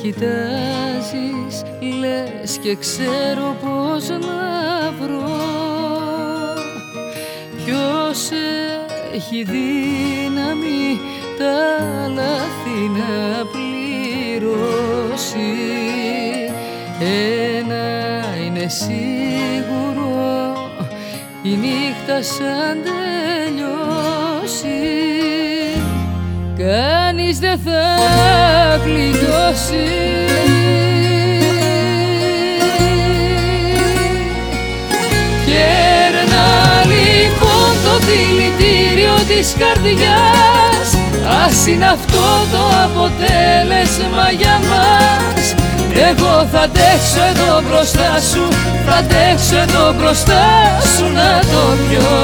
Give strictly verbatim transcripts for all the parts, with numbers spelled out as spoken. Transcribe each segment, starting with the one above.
κοιτάζεις, λες και ξέρω πώς να βρω ποιος έχει δύναμη τα λάθη να πληρώσει. Ένα είναι σίγουρο, η νύχτα σαν τελειώσει, κανείς δεν θα γλιτώσει. Κέρνα λοιπόν το δηλητήριο της καρδιάς, ας είναι αυτό το αποτέλεσμα για μας. Εγώ θα αντέξω εδώ μπροστά σου, θα αντέξω εδώ μπροστά σου να το πιω.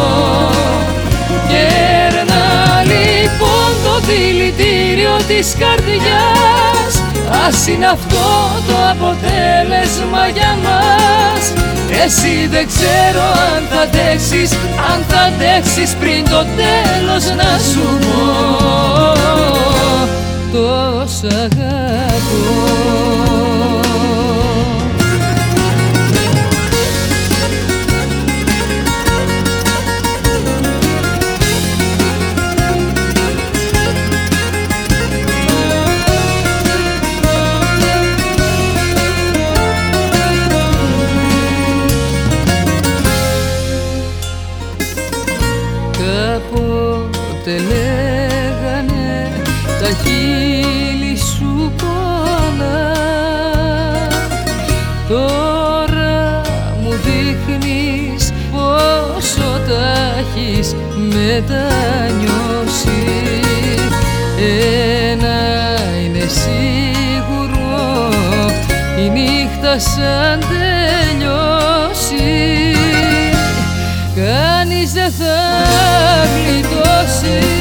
Κέρνα λοιπόν το δηλητήριο της καρδιάς, ας είναι αυτό το αποτέλεσμα για μας. Εσύ δεν ξέρω αν θα αντέξεις, αν θα αντέξεις πριν το τέλος να σου πω τόσα αγαπώ. Κάποτε λέγανε τα χείλη σου πολλά, τώρα μου δείχνεις πόσο τα έχεις μετανιώσει. Ένα είναι σίγουρο, η νύχτα σαν τελειώσει, κανείς δεν θα γλιτώσει.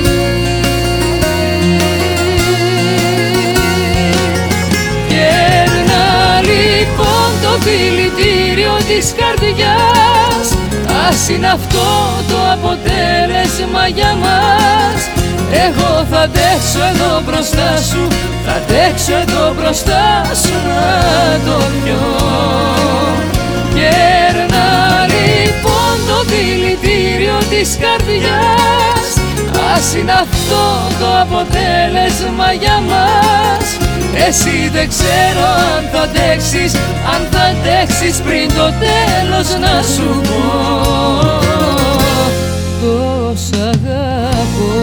Κέρνα λοιπόν το δηλητήριο της καρδιάς, ας είναι αυτό το αποτέλεσμα για μας. Εγώ θα αντέξω εδώ μπροστά σου, θα αντέξω εδώ μπροστά σου να το πιω. Κέρνα λοιπόν το δηλητήριο της καρδιάς, ας είναι αυτό το αποτέλεσμα για μας. Εσύ δεν ξέρω αν θα αντέξεις, αν θα αντέξεις πριν το τέλος να σου πω τόσα αγαπώ.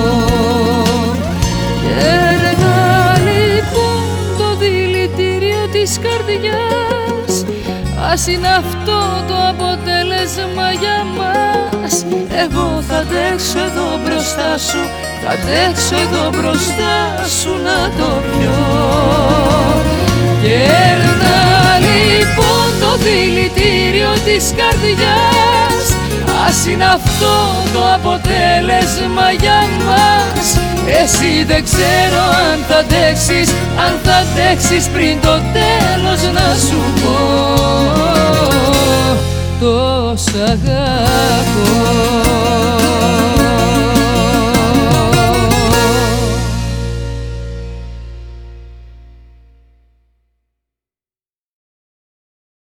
Κέρνα λοιπόν το δηλητήριο της καρδιάς, ας είναι αυτό το αποτέλεσμα για μας. Εγώ θα αντέξω εδώ μπροστά σου, θα αντέξω εδώ μπροστά σου να το πιω. Κέρνα λοιπόν το δηλητήριο της καρδιάς, ας είναι αυτό το αποτέλεσμα για μας. Εσύ δεν ξέρω αν θα αντέξεις, αν θα αντέξεις πριν το τέλος να σου πω τόσα αγαπώ.